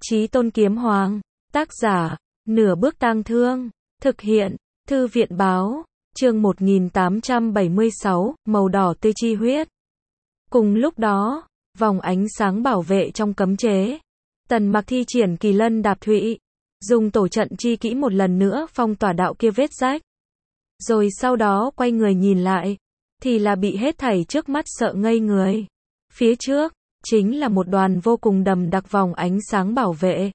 Chí Tôn Kiếm Hoàng. Tác giả, Nửa Bước Tang Thương. Thực hiện, Thư viện Báo. Chương 1876, màu đỏ tươi chi huyết. Cùng lúc đó, vòng ánh sáng bảo vệ trong cấm chế. Tần Mặc thi triển Kỳ Lân Đạp Thụy, dùng tổ trận chi kỹ một lần nữa phong tỏa đạo kia vết rách. Rồi sau đó quay người nhìn lại, thì là bị hết thảy trước mắt sợ ngây người. Phía trước, chính là một đoàn vô cùng đậm đặc vòng ánh sáng bảo vệ.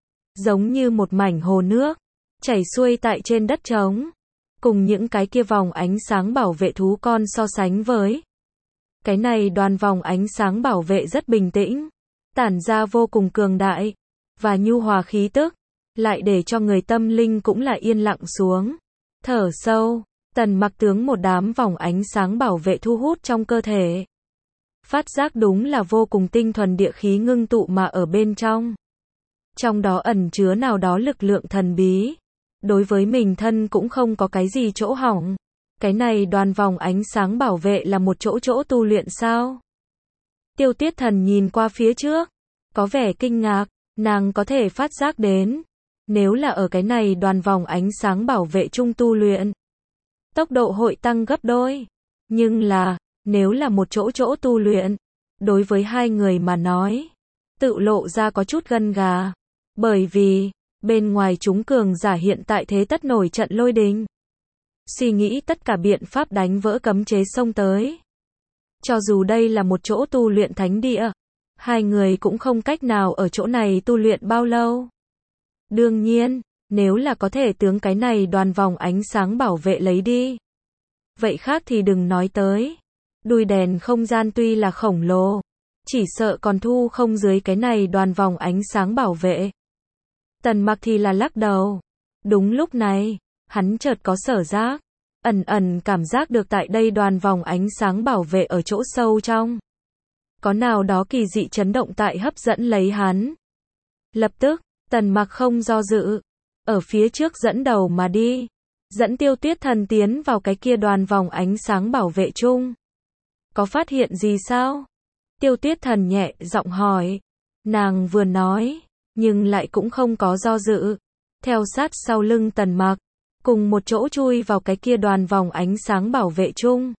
Giống như một mảnh hồ nước, chảy xuôi tại trên đất trống. Cùng những cái kia vòng ánh sáng bảo vệ thú con so sánh với. Cái này đoàn vòng ánh sáng bảo vệ rất bình tĩnh, tản ra vô cùng cường đại, và nhu hòa khí tức, lại để cho người tâm linh cũng là yên lặng xuống. Thở sâu, Tần Mặc tướng một đám vòng ánh sáng bảo vệ thu hút trong cơ thể. Phát giác đúng là vô cùng tinh thuần địa khí ngưng tụ mà ở bên trong. Trong đó ẩn chứa nào đó lực lượng thần bí. Đối với mình thân cũng không có cái gì chỗ hỏng. Cái này đoàn vòng ánh sáng bảo vệ là một chỗ tu luyện sao? Tiêu Tiết Thần nhìn qua phía trước, có vẻ kinh ngạc, nàng có thể phát giác đến. Nếu là ở cái này đoàn vòng ánh sáng bảo vệ chung tu luyện, tốc độ hội tăng gấp đôi. Nhưng là, nếu là một chỗ tu luyện, đối với hai người mà nói, tự lộ ra có chút gân gà. Bởi vì, bên ngoài chúng cường giả hiện tại thế tất nổi trận lôi đình. Suy nghĩ tất cả biện pháp đánh vỡ cấm chế xông tới. Cho dù đây là một chỗ tu luyện thánh địa, hai người cũng không cách nào ở chỗ này tu luyện bao lâu. Đương nhiên, nếu là có thể tướng cái này đoàn vòng ánh sáng bảo vệ lấy đi, vậy khác thì đừng nói tới. Đuôi đèn không gian tuy là khổng lồ, chỉ sợ còn thu không dưới cái này đoàn vòng ánh sáng bảo vệ. Tần Mặc thì là lắc đầu. Đúng lúc này, hắn chợt có sở giác, ẩn cảm giác được tại đây đoàn vòng ánh sáng bảo vệ ở chỗ sâu trong. Có nào đó kỳ dị chấn động tại hấp dẫn lấy hắn. Lập tức, Tần Mặc không do dự, ở phía trước dẫn đầu mà đi, dẫn Tiêu Tiết Thần tiến vào cái kia đoàn vòng ánh sáng bảo vệ chung. Có phát hiện gì sao? Tiêu Tiết Thần nhẹ giọng hỏi. Nàng vừa nói, nhưng lại cũng không có do dự, theo sát sau lưng Tần Mặc, cùng một chỗ chui vào cái kia đoàn vòng ánh sáng bảo vệ chung.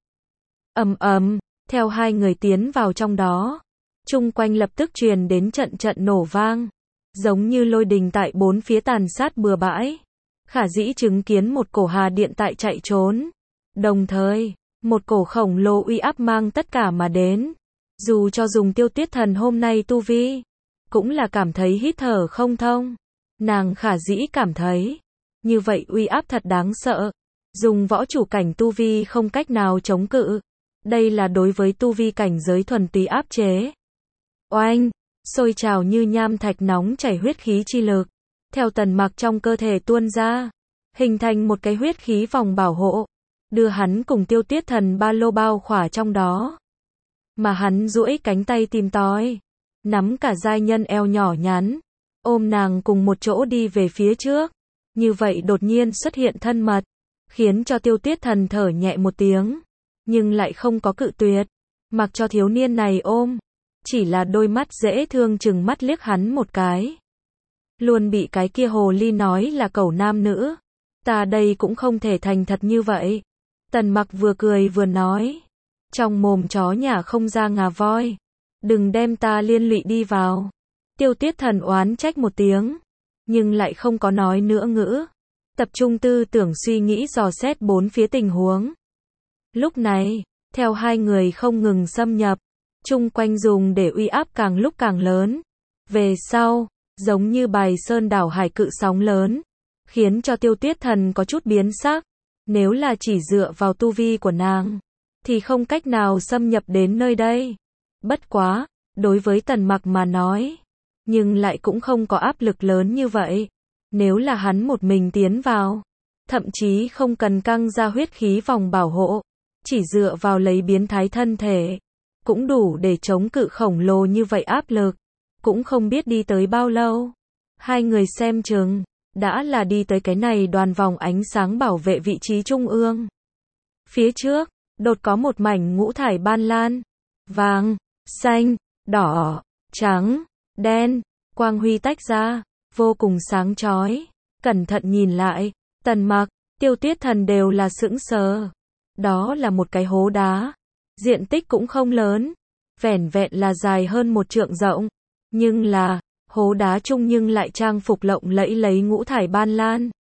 Theo hai người tiến vào trong đó, chung quanh lập tức truyền đến trận nổ vang, giống như lôi đình tại bốn phía tàn sát bừa bãi. Khả dĩ chứng kiến một cổ hà điện tại chạy trốn. Đồng thời, một cổ khổng lồ uy áp mang tất cả mà đến. Dù cho dùng Tiêu Tiết Thần hôm nay tu vi, cũng là cảm thấy hít thở không thông. Nàng khả dĩ cảm thấy, như vậy uy áp thật đáng sợ. Dùng võ chủ cảnh tu vi không cách nào chống cự. Đây là đối với tu vi cảnh giới thuần túy áp chế. Oanh, sôi trào như nham thạch nóng chảy huyết khí chi lực. Theo Tần Mặc trong cơ thể tuôn ra, hình thành một cái huyết khí vòng bảo hộ, đưa hắn cùng Tiêu Tiết Thần ba lô bao khỏa trong đó. Mà hắn duỗi cánh tay tìm tòi, nắm cả giai nhân eo nhỏ nhắn, ôm nàng cùng một chỗ đi về phía trước. Như vậy đột nhiên xuất hiện thân mật, khiến cho Tiêu Tiết Thần thở nhẹ một tiếng, nhưng lại không có cự tuyệt, mặc cho thiếu niên này ôm, chỉ là đôi mắt dễ thương chừng mắt liếc hắn một cái. Luôn bị cái kia hồ ly nói là cẩu nam nữ, ta đây cũng không thể thành thật như vậy. Tần Mặc vừa cười vừa nói, trong mồm chó nhà không ra ngà voi, đừng đem ta liên lụy đi vào. Tiêu Tiết Thần oán trách một tiếng, nhưng lại không có nói nữa ngữ, tập trung tư tưởng suy nghĩ dò xét bốn phía tình huống. Lúc này, theo hai người không ngừng xâm nhập, chung quanh dùng để uy áp càng lúc càng lớn. Về sau, giống như bài sơn đảo hải cự sóng lớn, khiến cho Tiêu Tiết Thần có chút biến sắc. Nếu là chỉ dựa vào tu vi của nàng, thì không cách nào xâm nhập đến nơi đây. Bất quá, đối với Tần Mặc mà nói, nhưng lại cũng không có áp lực lớn như vậy. Nếu là hắn một mình tiến vào, thậm chí không cần căng ra huyết khí vòng bảo hộ, chỉ dựa vào lấy biến thái thân thể, cũng đủ để chống cự khổng lồ như vậy áp lực. Cũng không biết đi tới bao lâu, hai người xem chừng đã là đi tới cái này đoàn vòng ánh sáng bảo vệ vị trí trung ương. Phía trước, đột có một mảnh ngũ thải ban lan, vàng, xanh, đỏ, trắng, đen, quang huy tách ra, vô cùng sáng chói. Cẩn thận nhìn lại, Tần Mặc, Tiêu Tuyết Thần đều là sững sờ. Đó là một cái hố đá, diện tích cũng không lớn, vẻn vẹn là dài hơn 1 trượng rộng, nhưng là, hố đá chung nhưng lại trang phục lộng lẫy lấy ngũ thải ban lan.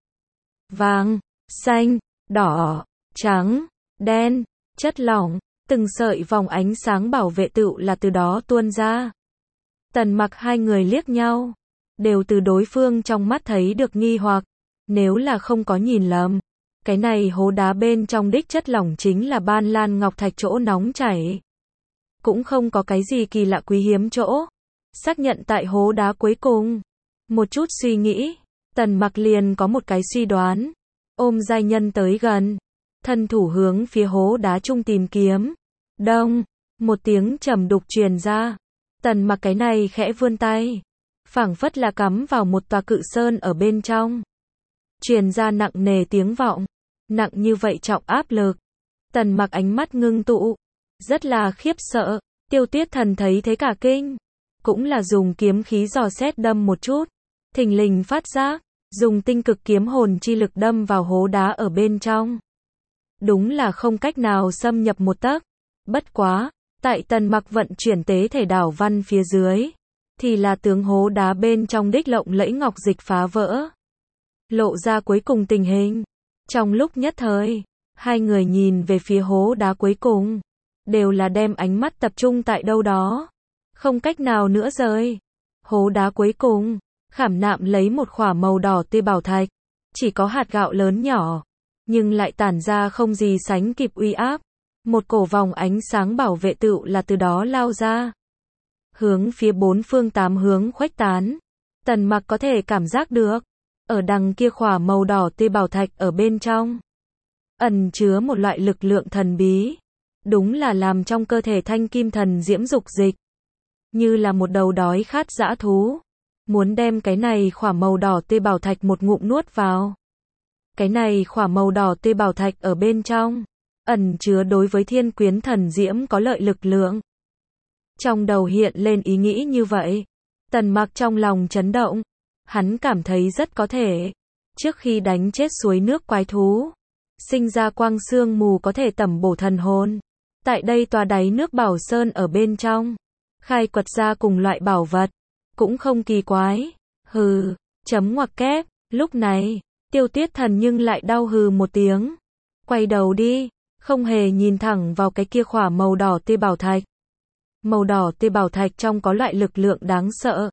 Vàng, xanh, đỏ, trắng, đen, chất lỏng, từng sợi vòng ánh sáng bảo vệ tựu là từ đó tuôn ra. Tần Mặc hai người liếc nhau, đều từ đối phương trong mắt thấy được nghi hoặc, nếu là không có nhìn lầm, cái này hố đá bên trong đích chất lỏng chính là ban lan ngọc thạch chỗ nóng chảy. Cũng không có cái gì kỳ lạ quý hiếm chỗ. Xác nhận tại hố đá cuối cùng. Một chút suy nghĩ, Tần Mặc liền có một cái suy đoán. Ôm giai nhân tới gần, thân thủ hướng phía hố đá chung tìm kiếm. Đông, một tiếng trầm đục truyền ra. Tần Mặc cái này khẽ vươn tay, phảng phất là cắm vào một tòa cự sơn ở bên trong. Truyền ra nặng nề tiếng vọng, nặng như vậy trọng áp lực. Tần Mặc ánh mắt ngưng tụ, rất là khiếp sợ. Tiêu Tuyết Thần thấy thế cả kinh, cũng là dùng kiếm khí dò xét đâm một chút, thình lình phát giác, dùng tinh cực kiếm hồn chi lực đâm vào hố đá ở bên trong. Đúng là không cách nào xâm nhập một tấc. Bất quá, tại Tần Mặc vận chuyển tế thể đảo văn phía dưới, thì là tướng hố đá bên trong đích lộng lẫy ngọc dịch phá vỡ, lộ ra cuối cùng tình hình. Trong lúc nhất thời, hai người nhìn về phía hố đá cuối cùng, đều là đem ánh mắt tập trung tại đâu đó, không cách nào nữa rời. Hố đá cuối cùng, khảm nạm lấy một khỏa màu đỏ tươi bảo thạch, chỉ có hạt gạo lớn nhỏ, nhưng lại tản ra không gì sánh kịp uy áp. Một cổ vòng ánh sáng bảo vệ tựu là từ đó lao ra, hướng phía 4 phương 8 hướng khuếch tán. Tần Mặc có thể cảm giác được, ở đằng kia khỏa màu đỏ tươi bảo thạch ở bên trong, ẩn chứa một loại lực lượng thần bí, đúng là làm trong cơ thể thanh kim thần diễm dục dịch, như là một đầu đói khát dã thú, muốn đem cái này khỏa màu đỏ tươi bảo thạch một ngụm nuốt vào. Cái này khỏa màu đỏ tươi bảo thạch ở bên trong, ẩn chứa đối với thiên quyến thần diễm có lợi lực lượng. Trong đầu hiện lên ý nghĩ như vậy, Tần Mặc trong lòng chấn động, hắn cảm thấy rất có thể, trước khi đánh chết suối nước quái thú, sinh ra quang sương mù có thể tẩm bổ thần hồn. Tại đây tòa đáy nước bảo sơn ở bên trong, khai quật ra cùng loại bảo vật, cũng không kỳ quái. Hừ, chấm ngoặc kép. Lúc này, Tiêu Tuyết Thần nhưng lại đau hừ một tiếng, quay đầu đi, không hề nhìn thẳng vào cái kia khỏa màu đỏ tươi bảo thạch. Màu đỏ tươi bảo thạch trong có loại lực lượng đáng sợ,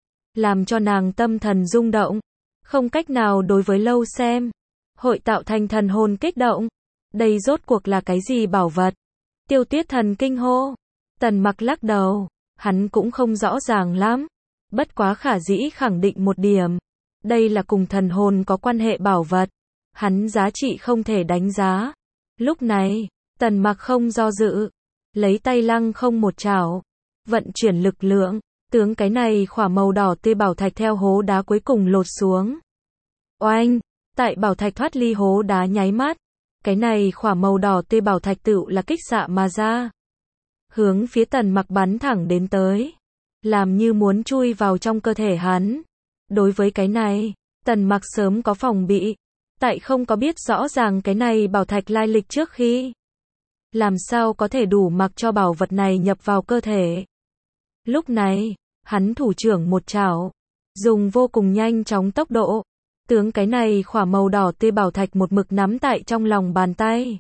làm cho nàng tâm thần rung động, không cách nào đối với lâu xem, hội tạo thành thần hồn kích động. Đây rốt cuộc là cái gì bảo vật? Tiêu Tuyết Thần kinh hô. Tần Mặc lắc đầu, hắn cũng không rõ ràng lắm, bất quá khả dĩ khẳng định một điểm, đây là cùng thần hồn có quan hệ bảo vật, hắn giá trị không thể đánh giá. Lúc này, Tần Mặc không do dự, lấy tay lăng không một chảo, vận chuyển lực lượng, tướng cái này khỏa màu đỏ tươi bảo thạch theo hố đá cuối cùng lột xuống. Oanh, tại bảo thạch thoát ly hố đá nháy mắt, cái này khỏa màu đỏ tươi bảo thạch tựu là kích xạ mà ra, hướng phía Tần Mặc bắn thẳng đến tới, làm như muốn chui vào trong cơ thể hắn. Đối với cái này, Tần Mặc sớm có phòng bị, tại không có biết rõ ràng cái này bảo thạch lai lịch trước khi, làm sao có thể đủ mặc cho bảo vật này nhập vào cơ thể. Lúc này, hắn thủ trưởng một chảo, dùng vô cùng nhanh chóng tốc độ, tướng cái này khỏa màu đỏ tươi bảo thạch một mực nắm tại trong lòng bàn tay.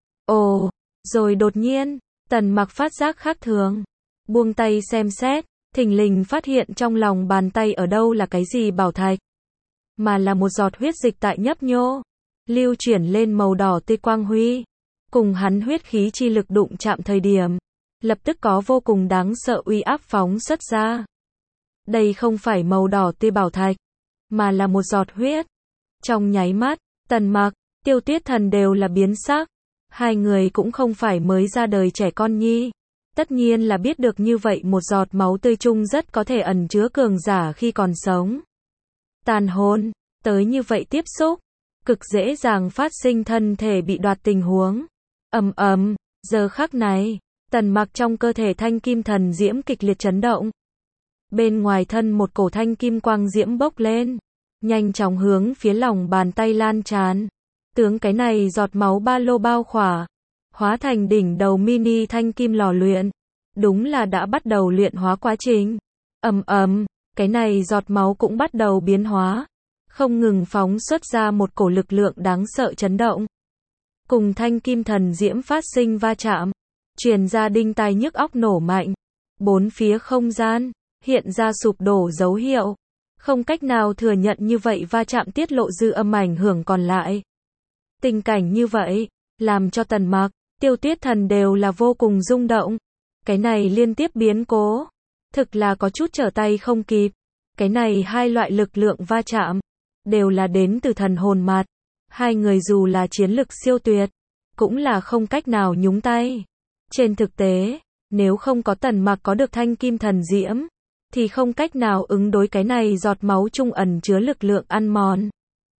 Ồ, rồi đột nhiên, Tần Mặc phát giác khác thường, buông tay xem xét, thình lình phát hiện trong lòng bàn tay ở đâu là cái gì bảo thạch, mà là một giọt huyết dịch tại nhấp nhô, lưu chuyển lên màu đỏ tươi quang huy, cùng hắn huyết khí chi lực đụng chạm thời điểm, lập tức có vô cùng đáng sợ uy áp phóng xuất ra. Đây không phải màu đỏ tươi bảo thạch, mà là một giọt huyết. Trong nháy mắt, Tần Mặc, Tiêu Tuyết Thần đều là biến sắc. Hai người cũng không phải mới ra đời trẻ con nhi, tất nhiên là biết được như vậy một giọt máu tươi chung rất có thể ẩn chứa cường giả khi còn sống. Tàn hồn, tới như vậy tiếp xúc, cực dễ dàng phát sinh thân thể bị đoạt tình huống. Ầm ầm, giờ khắc này, Tần Mặc trong cơ thể thanh kim thần diễm kịch liệt chấn động. Bên ngoài thân một cổ thanh kim quang diễm bốc lên, nhanh chóng hướng phía lòng bàn tay lan tràn. Tướng cái này giọt máu ba lô bao khỏa, hóa thành đỉnh đầu mini thanh kim lò luyện. Đúng là đã bắt đầu luyện hóa quá trình. Cái này giọt máu cũng bắt đầu biến hóa, không ngừng phóng xuất ra một cổ lực lượng đáng sợ chấn động. Cùng thanh kim thần diễm phát sinh va chạm, truyền ra đinh tai nhức óc nổ mạnh. Bốn phía không gian hiện ra sụp đổ dấu hiệu, không cách nào thừa nhận như vậy va chạm tiết lộ dư âm ảnh hưởng còn lại. Tình cảnh như vậy, làm cho Tần Mặc, Tiêu Tuyết Thần đều là vô cùng rung động. Cái này liên tiếp biến cố, thực là có chút trở tay không kịp. Cái này hai loại lực lượng va chạm, đều là đến từ thần hồn mặt. Hai người dù là chiến lực siêu tuyệt, cũng là không cách nào nhúng tay. Trên thực tế, nếu không có Tần Mặc có được thanh kim thần diễm, thì không cách nào ứng đối cái này giọt máu trung ẩn chứa lực lượng ăn mòn.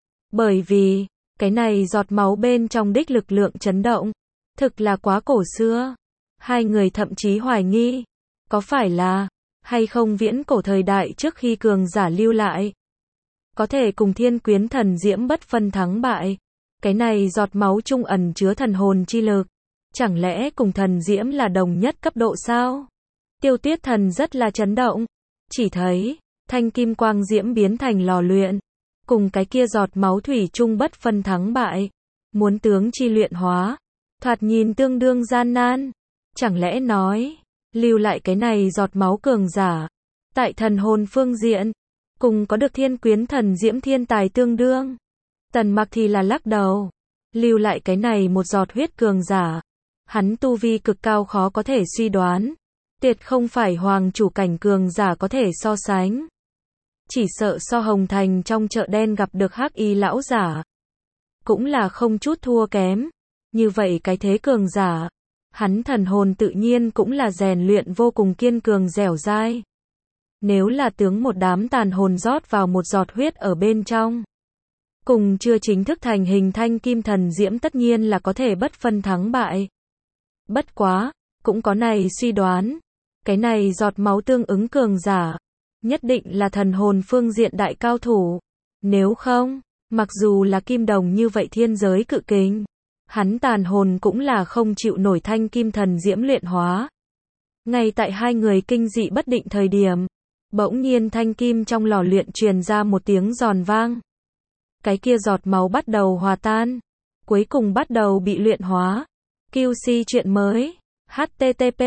Bởi vì, cái này giọt máu bên trong đích lực lượng chấn động, thực là quá cổ xưa. Hai người thậm chí hoài nghi, có phải là, hay không viễn cổ thời đại trước khi cường giả lưu lại. Có thể cùng thiên quyến thần diễm bất phân thắng bại. Cái này giọt máu trung ẩn chứa thần hồn chi lực. Chẳng lẽ cùng thần diễm là đồng nhất cấp độ sao? Tiêu Tuyết Thần rất là chấn động. Chỉ thấy, thanh kim quang diễm biến thành lò luyện. Cùng cái kia giọt máu thủy chung bất phân thắng bại. Muốn tướng chi luyện hóa. Thoạt nhìn tương đương gian nan. Chẳng lẽ nói, lưu lại cái này giọt máu cường giả. Tại thần hồn phương diện, cùng có được thiên quyến thần diễm thiên tài tương đương. Tần Mặc thì là lắc đầu. Lưu lại cái này một giọt huyết cường giả. Hắn tu vi cực cao khó có thể suy đoán. Tuyệt không phải hoàng chủ cảnh cường giả có thể so sánh. Chỉ sợ so Hồng Thành trong chợ đen gặp được hắc y lão giả. Cũng là không chút thua kém. Như vậy cái thế cường giả. Hắn thần hồn tự nhiên cũng là rèn luyện vô cùng kiên cường dẻo dai. Nếu là tướng một đám tàn hồn rót vào một giọt huyết ở bên trong. Cùng chưa chính thức thành hình thanh kim thần diễm tất nhiên là có thể bất phân thắng bại. Bất quá, cũng có này suy đoán. Cái này giọt máu tương ứng cường giả. Nhất định là thần hồn phương diện đại cao thủ. Nếu không, mặc dù là kim đồng như vậy thiên giới cự kình. Hắn tàn hồn cũng là không chịu nổi thanh kim thần diễm luyện hóa. Ngay tại hai người kinh dị bất định thời điểm. Bỗng nhiên thanh kim trong lò luyện truyền ra một tiếng giòn vang. Cái kia giọt máu bắt đầu hòa tan. Cuối cùng bắt đầu bị luyện hóa. QC chuyện mới. http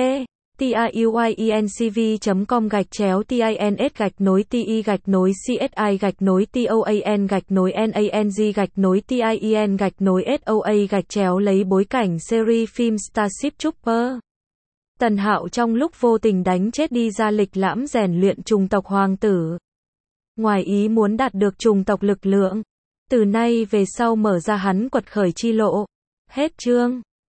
tiuincv.com/TINS-TOAN-NANG-TIEN-SOA lấy bối cảnh series phim Starship Trooper. Tần Hạo trong lúc vô tình đánh chết đi ra lịch lãm rèn luyện trùng tộc hoàng tử. Ngoài ý muốn đạt được trùng tộc lực lượng. Từ nay về sau mở ra hắn quật khởi chi lộ. Hết chương.